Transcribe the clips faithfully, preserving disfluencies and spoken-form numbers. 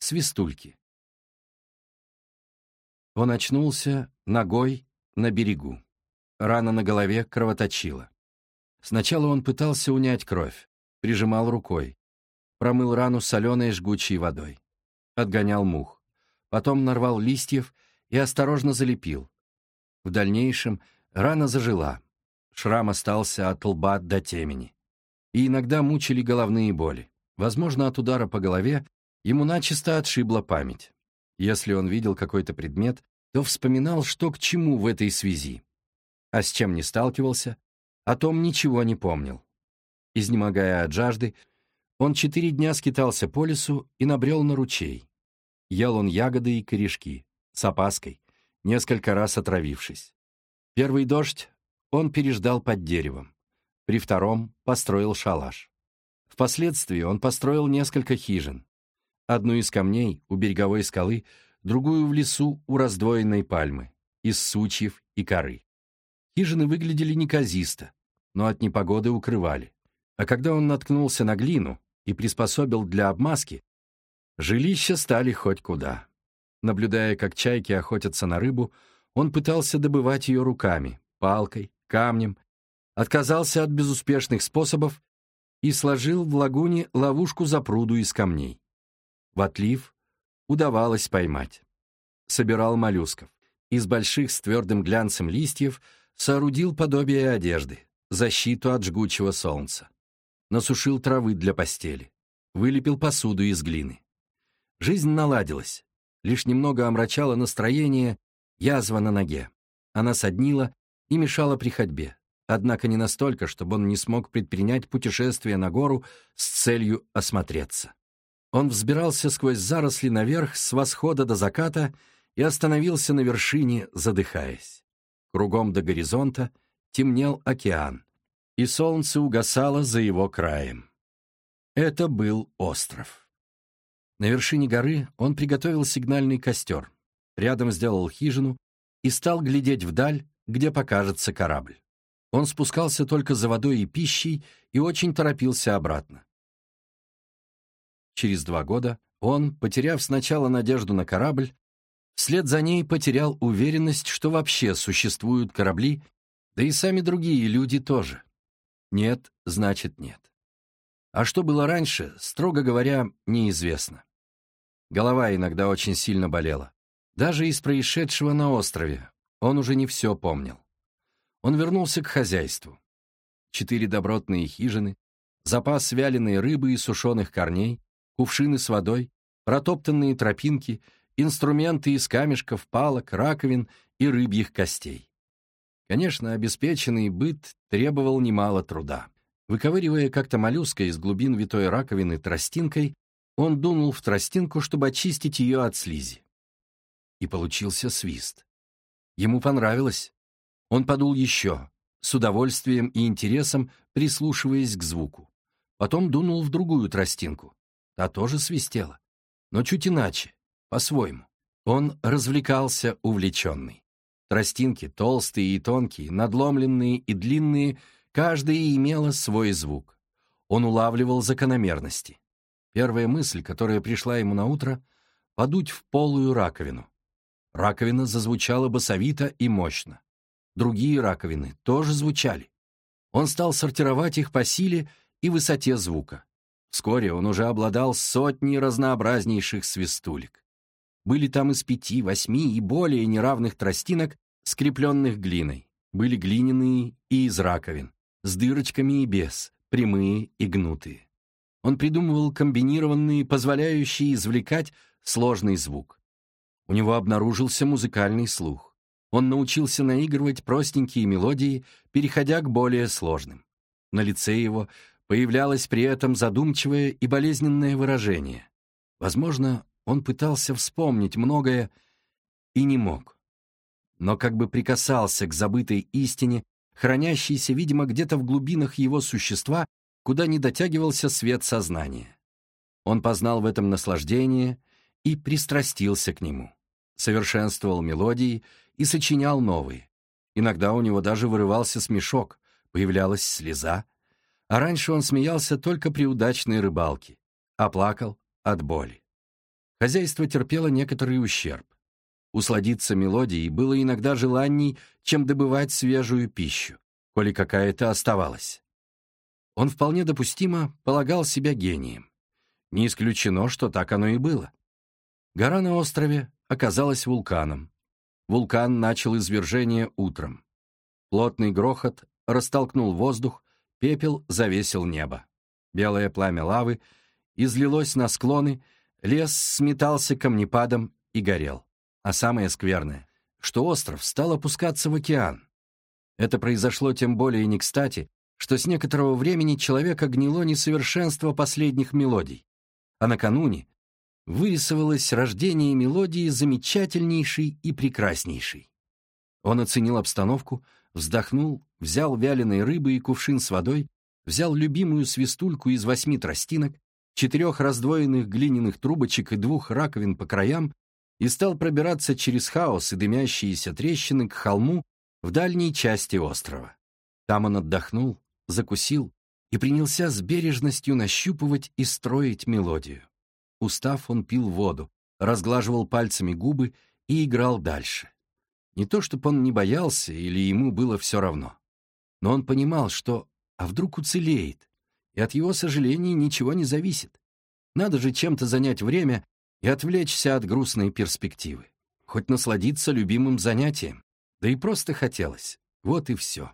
свистульки. Он очнулся ногой на берегу. Рана на голове кровоточила. Сначала он пытался унять кровь, прижимал рукой, промыл рану соленой жгучей водой, отгонял мух, потом нарвал листьев и осторожно залепил. В дальнейшем рана зажила, шрам остался от лба до темени. И иногда мучили головные боли. Возможно, от удара по голове ему начисто отшибла память. Если он видел какой-то предмет, то вспоминал, что к чему в этой связи. А с чем не сталкивался, о том ничего не помнил. Изнемогая от жажды, он четыре дня скитался по лесу и набрел на ручей. Ел он ягоды и корешки, с опаской, несколько раз отравившись. Первый дождь он переждал под деревом. При втором построил шалаш. Впоследствии он построил несколько хижин. Одну из камней у береговой скалы, другую в лесу у раздвоенной пальмы, из сучьев и коры. Хижины выглядели неказисто, но от непогоды укрывали. А когда он наткнулся на глину и приспособил для обмазки, жилища стали хоть куда. Наблюдая, как чайки охотятся на рыбу, он пытался добывать ее руками, палкой, камнем, отказался от безуспешных способов и сложил в лагуне ловушку запруду из камней. В отлив удавалось поймать. Собирал моллюсков. Из больших с твердым глянцем листьев соорудил подобие одежды, защиту от жгучего солнца. Насушил травы для постели. Вылепил посуду из глины. Жизнь наладилась. Лишь немного омрачало настроение язва на ноге. Она соднила и мешала при ходьбе. Однако не настолько, чтобы он не смог предпринять путешествие на гору с целью осмотреться. Он взбирался сквозь заросли наверх с восхода до заката и остановился на вершине, задыхаясь. Кругом до горизонта темнел океан, и солнце угасало за его краем. Это был остров. На вершине горы он приготовил сигнальный костер, рядом сделал хижину и стал глядеть вдаль, где покажется корабль. Он спускался только за водой и пищей и очень торопился обратно. Через два года он, потеряв сначала надежду на корабль, вслед за ней потерял уверенность, что вообще существуют корабли, да и сами другие люди тоже. Нет, значит нет. А что было раньше, строго говоря, неизвестно. Голова иногда очень сильно болела. Даже из происшедшего на острове он уже не все помнил. Он вернулся к хозяйству. Четыре добротные хижины, запас вяленой рыбы и сушеных корней, кувшины с водой, протоптанные тропинки, инструменты из камешков, палок, раковин и рыбьих костей. Конечно, обеспеченный быт требовал немало труда. Выковыривая как-то моллюска из глубин витой раковины тростинкой, он дунул в тростинку, чтобы очистить ее от слизи. И получился свист. Ему понравилось. Он подул еще, с удовольствием и интересом прислушиваясь к звуку. Потом дунул в другую тростинку. Та тоже свистела, но чуть иначе, по-своему. Он развлекался увлеченный. Тростинки, толстые и тонкие, надломленные и длинные, каждая имела свой звук. Он улавливал закономерности. Первая мысль, которая пришла ему на утро — подуть в полую раковину. Раковина зазвучала басовито и мощно. Другие раковины тоже звучали. Он стал сортировать их по силе и высоте звука. Вскоре он уже обладал сотней разнообразнейших свистулек. Были там из пяти, восьми и более неравных тростинок, скрепленных глиной. Были глиняные и из раковин, с дырочками и без, прямые и гнутые. Он придумывал комбинированные, позволяющие извлекать сложный звук. У него обнаружился музыкальный слух. Он научился наигрывать простенькие мелодии, переходя к более сложным. На лице его появлялось при этом задумчивое и болезненное выражение. Возможно, он пытался вспомнить многое и не мог. Но как бы прикасался к забытой истине, хранящейся, видимо, где-то в глубинах его существа, куда не дотягивался свет сознания. Он познал в этом наслаждение и пристрастился к нему. Совершенствовал мелодии и сочинял новые. Иногда у него даже вырывался смешок, появлялась слеза, а раньше он смеялся только при удачной рыбалке, а плакал от боли. Хозяйство терпело некоторый ущерб. Усладиться мелодией было иногда желанней, чем добывать свежую пищу, коли какая-то оставалась. Он вполне допустимо полагал себя гением. Не исключено, что так оно и было. Гора на острове оказалась вулканом. Вулкан начал извержение утром. Плотный грохот растолкнул воздух, пепел завесил небо. Белое пламя лавы излилось на склоны, лес сметался камнепадом и горел. А самое скверное, что остров стал опускаться в океан. Это произошло тем более не кстати, что с некоторого времени человека гнило несовершенство последних мелодий, а накануне вырисовалось рождение мелодии замечательнейшей и прекраснейшей. Он оценил обстановку, вздохнул, взял вяленой рыбы и кувшин с водой, взял любимую свистульку из восьми тростинок, четырех раздвоенных глиняных трубочек и двух раковин по краям и стал пробираться через хаос и дымящиеся трещины к холму в дальней части острова. Там он отдохнул, закусил и принялся с бережностью нащупывать и строить мелодию. Устав, он пил воду, разглаживал пальцами губы и играл дальше. Не то чтобы он не боялся или ему было все равно, но он понимал, что а вдруг уцелеет, и от его сожалений ничего не зависит. Надо же чем-то занять время и отвлечься от грустной перспективы. Хоть насладиться любимым занятием, да и просто хотелось. Вот и все.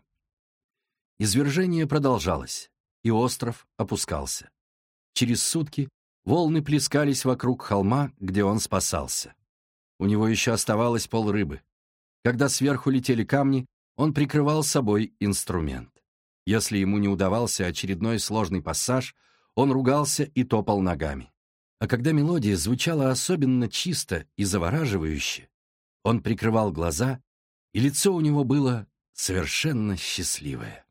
Извержение продолжалось, и остров опускался. Через сутки волны плескались вокруг холма, где он спасался. У него еще оставалось полрыбы. Когда сверху летели камни, он прикрывал собой инструмент. Если ему не удавался очередной сложный пассаж, он ругался и топал ногами. А когда мелодия звучала особенно чисто и завораживающе, он прикрывал глаза, и лицо у него было совершенно счастливое.